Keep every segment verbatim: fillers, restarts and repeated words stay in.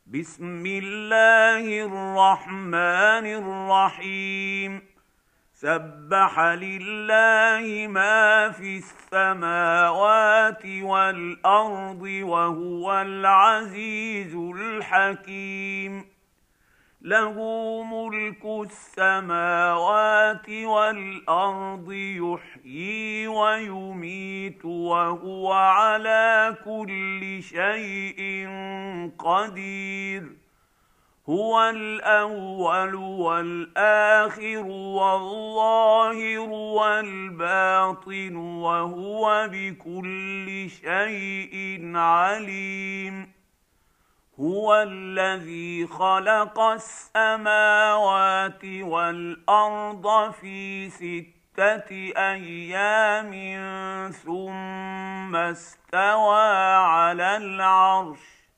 بسم الله الرحمن الرحيم سبح لله ما في السماوات والأرض وهو العزيز الحكيم. له ملك السماوات والأرض يحيي ويميت وهو على كل شيء قدير. هو الأول والآخر والظاهر والباطن وهو بكل شيء عليم. هو الذي خلق السماوات والأرض في ستة أيام ثم استوى على العرش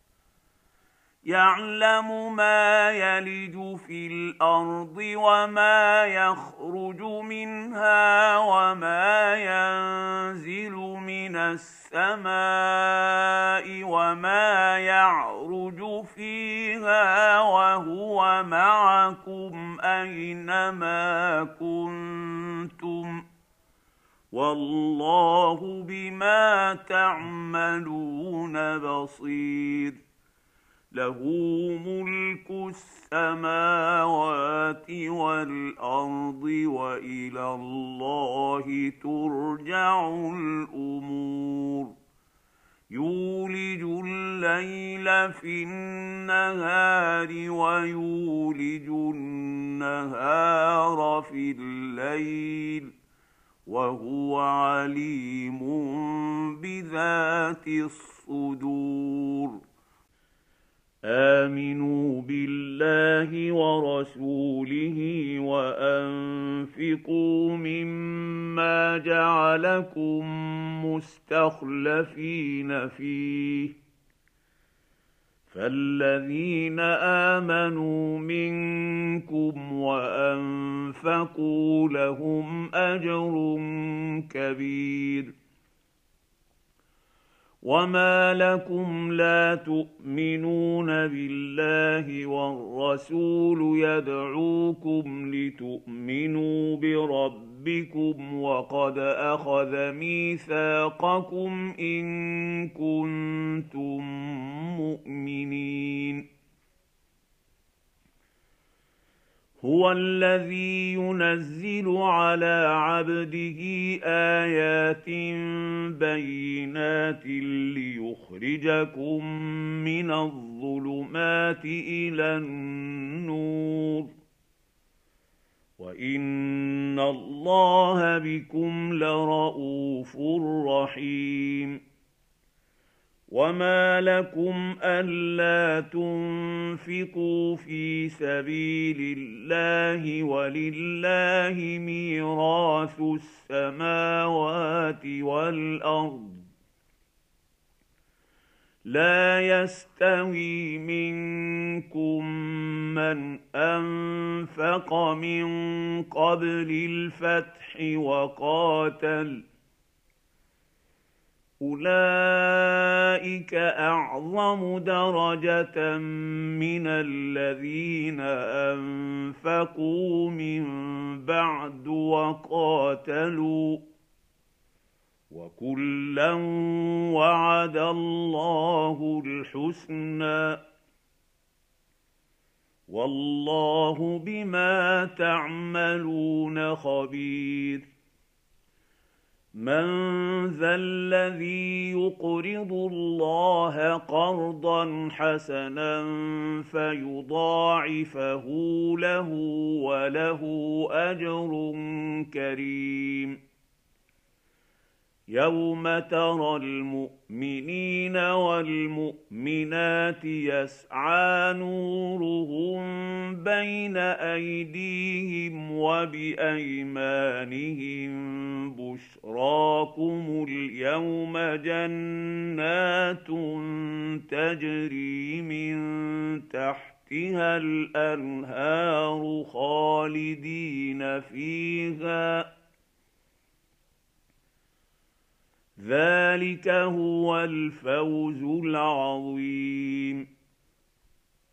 يعلم ما يلج في الأرض وما يخرج منها وما ينزل من السماء وما يعرج فيها وهو معكم أينما كنتم والله بما تعملون بصير. له ملك السماوات والأرض وإلى الله ترجع الأمور. يولج الليل في النهار ويولج النهار في الليل وهو عليم بذات الصدور. آمنوا بالله ورسوله وأنفقوا مما جعلكم مستخلفين فيه فالذين آمنوا منكم وأنفقوا لهم أجر كبير. وما لكم لا تؤمنون بالله والرسول يدعوكم لتؤمنوا بربكم وقد أخذ ميثاقكم إن كنتم مؤمنين. هو الذي ينزل على عبده آيات بينات ليخرجكم من الظلمات إلى النور وإن الله بكم لرءوف رحيم. وما لكم ألا تنفقوا في سبيل الله ولله ميراث السماوات والأرض لا يستوي منكم من أنفق من قبل الفتح وقاتل أولئك أعظم درجة من الذين أنفقوا من بعد وقاتلوا وكلا وعد الله الحسنى والله بما تعملون خبير. من ذا الذي يقرض الله قرضا حسنا فيضاعفه له وله أجر كريم. يوم ترى المؤمنين والمؤمنات يسعى نورهم بين أيديهم وبأيمانهم بشراكم اليوم جنات تجري من تحتها الأنهار خالدين فيها ذلك هو الفوز العظيم.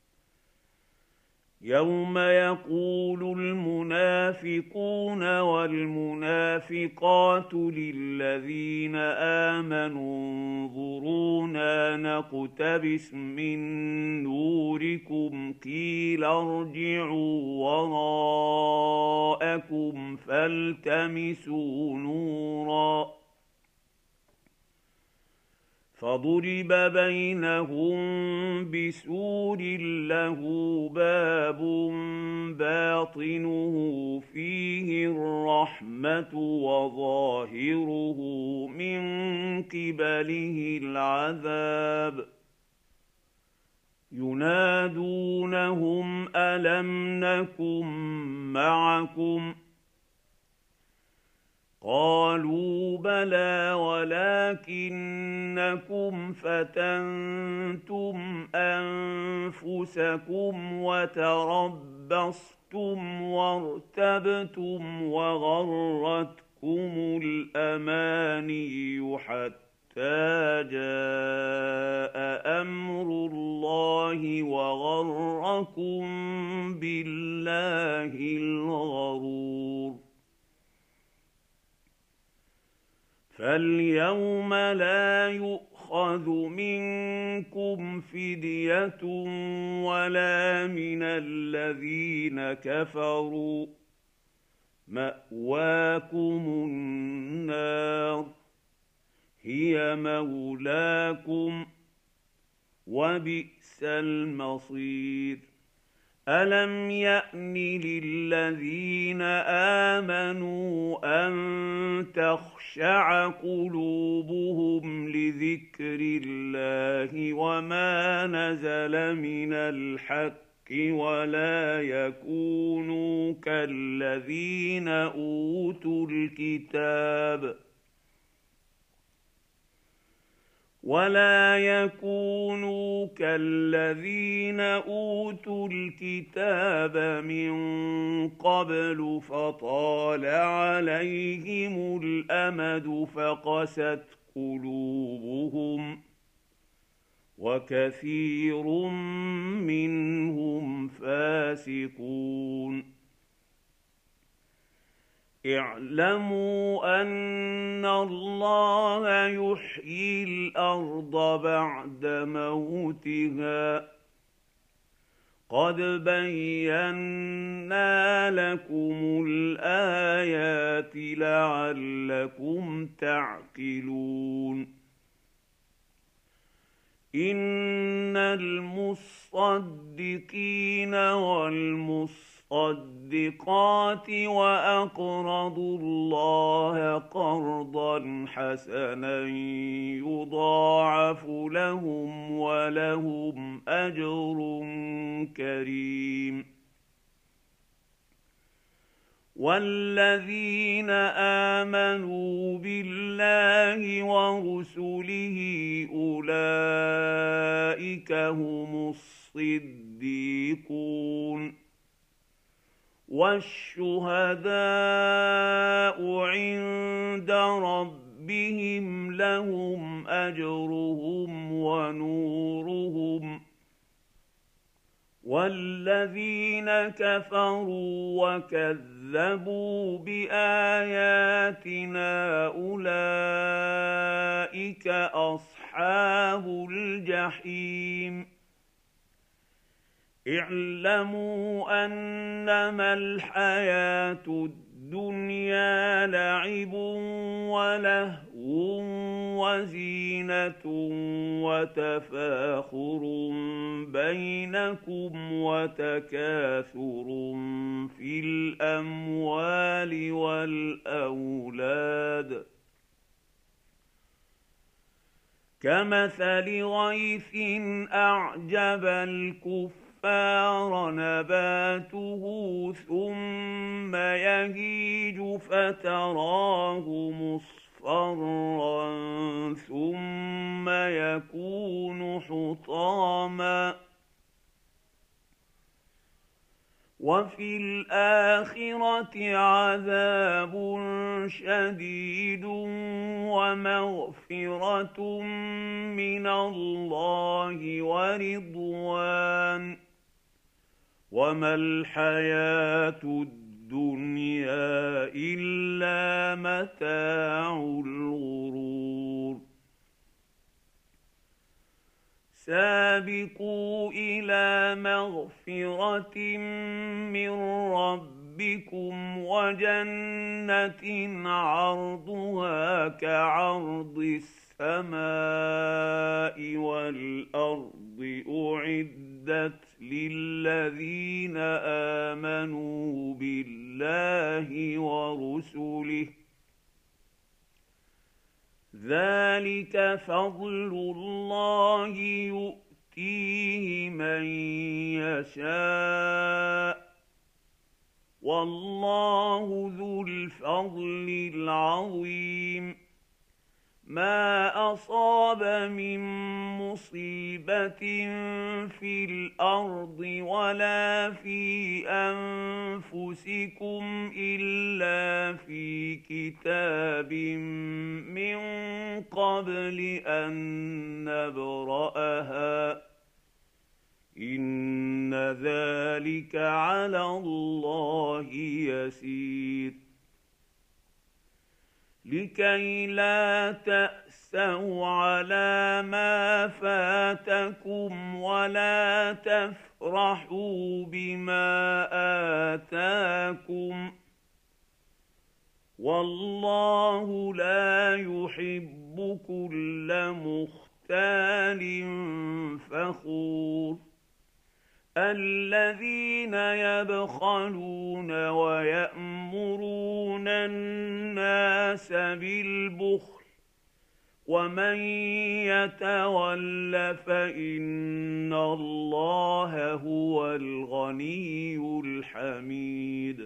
يوم يقول المنافقون والمنافقات للذين آمنوا انظرونا نقتبس من نوركم قيل ارجعوا وراءكم فالتمسوا نورا فضرب بينهم بسور له باب باطنه فيه الرحمة وظاهره من قبله العذاب ينادونهم ألم نكن معكم قالوا بلى ولكنكم فتنتم أنفسكم وتربصتم وارتبتم وغرتكم الأماني حتى جاء أمر الله وغركم بالله الغرور فاليوم لا يؤخذ منكم فدية ولا من الذين كفروا مأواكم النار هي مولاكم وبئس المصير ألم يأن للذين آمنوا أن تخشع قلوبهم لذكر الله وما نزل من الحق ولا يكونوا كالذين أوتوا الكتاب ولا يكونوا كالذين أوتوا الكتاب من قبل فطال عليهم الأمد فقست قلوبهم وكثير منهم فاسقون اعلموا أن الله يحيي الأرض بعد موتها قد بينا لكم الآيات لعلكم تعقلون إن المصدقين والمصدقين الصدقات وأقرضوا الله قرضا حسنا يضاعف لهم ولهم أجر كريم والذين آمنوا بالله ورسله أولئك هم الصديقون والشهداء عند ربهم لهم أجرهم ونورهم والذين كفروا وكذبوا بآياتنا أولئك أصحاب الجحيم اعلموا أنما الحياة الدنيا لعب ولهو وزينة وتفاخر بينكم وتكاثر في الأموال والأولاد كمثل غيث أعجب الكفر نباته ثم يهيج فتراه مصفرا ثم يكون حطاما وفي الآخرة عذاب شديد ومغفرة من الله ورضوان وما الحياة الدنيا إلا متاع الغرور. سابقوا إلى مغفرة من ربكم وجنة عرضها كعرض السماء والأرض أعدت للذين آمنوا بالله ورسله ذلك فضل الله يؤتيه من يشاء والله ذو الفضل العظيم. ما أصاب من مصيبة في الأرض ولا في أنفسكم إلا في كتاب من قبل أن نبرأها إن ذلك على الله يسير. لكي لا تأسوا على ما فاتكم ولا تفرحوا بما آتاكم والله لا يحب كل مختال فخور. الذين يبخلون ويأمرون الناس بالبخل ومن يتول فإن الله هو الغني الحميد.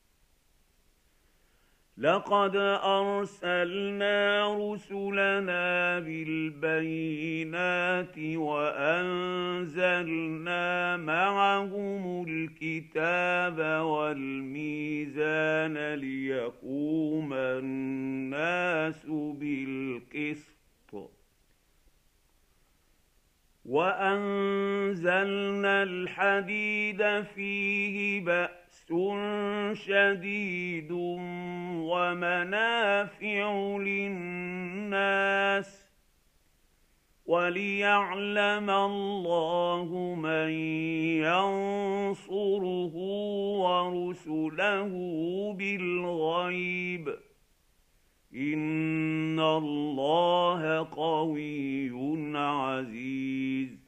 لقد أرسلنا رسلنا بالبينات وأنزلنا معهم الكتاب والميزان ليقوم الناس بالقسط وأنزلنا الحديد فيه بأس شديد ومنافع للناس وليعلم الله من ينصره ورسله بالغيب إن الله قوي عزيز.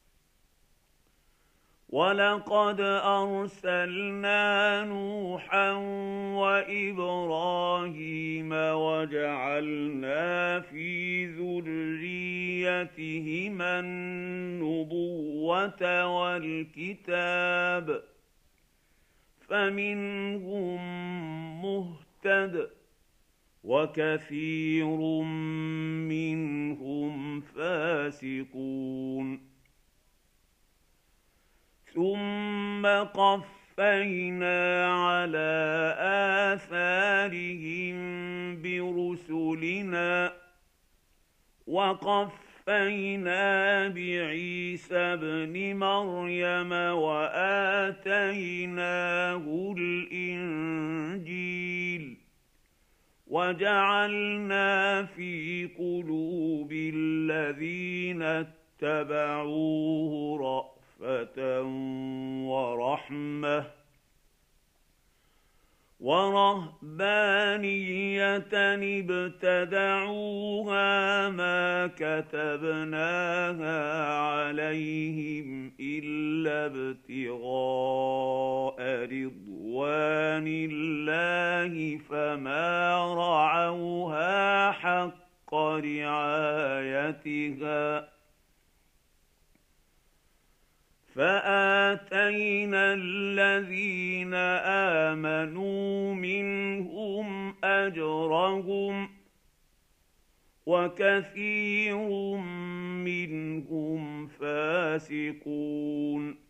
ولقد أرسلنا نوحا وإبراهيم وجعلنا في ذريتهما النبوة والكتاب فمنهم مهتد وكثير منهم فاسقون. ثم قفينا على آثارهم برسلنا وقفينا بعيسى ابن مريم وآتيناه الإنجيل وجعلنا في قلوب الذين اتبعوه رأفة ورحمة ورهبانية ابتدعوها ما كتبناها عليهم إلا ابتغاء رضوان الله فما رعوها حق رعايتها فآتينا الذين آمنوا منهم أجرهم وكثير منهم فاسقون.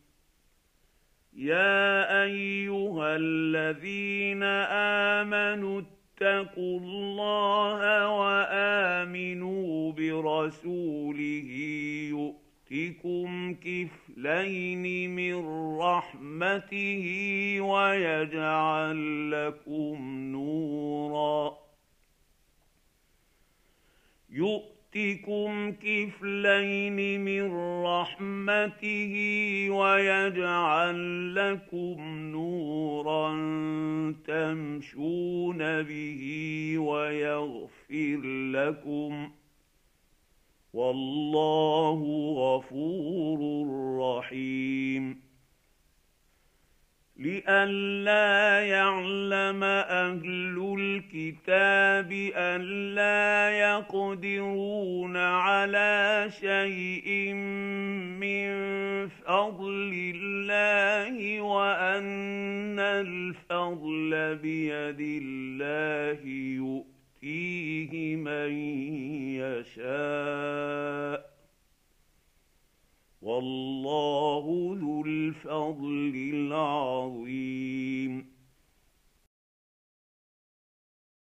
يا أيها الذين آمنوا اتقوا الله وآمنوا برسوله يؤتكم كفلين من رحمته ويجعل لكم نورا يؤتكم كفلين من رحمته ويجعل لكم نورا تمشون به ويغفر لكم والله غفور رحيم لئلا يعلم أهل الكتاب ألا يقدرون على شيء من فضل الله وأن الفضل بيد الله يؤتيه من يشاء والله ذو الفضل العظيم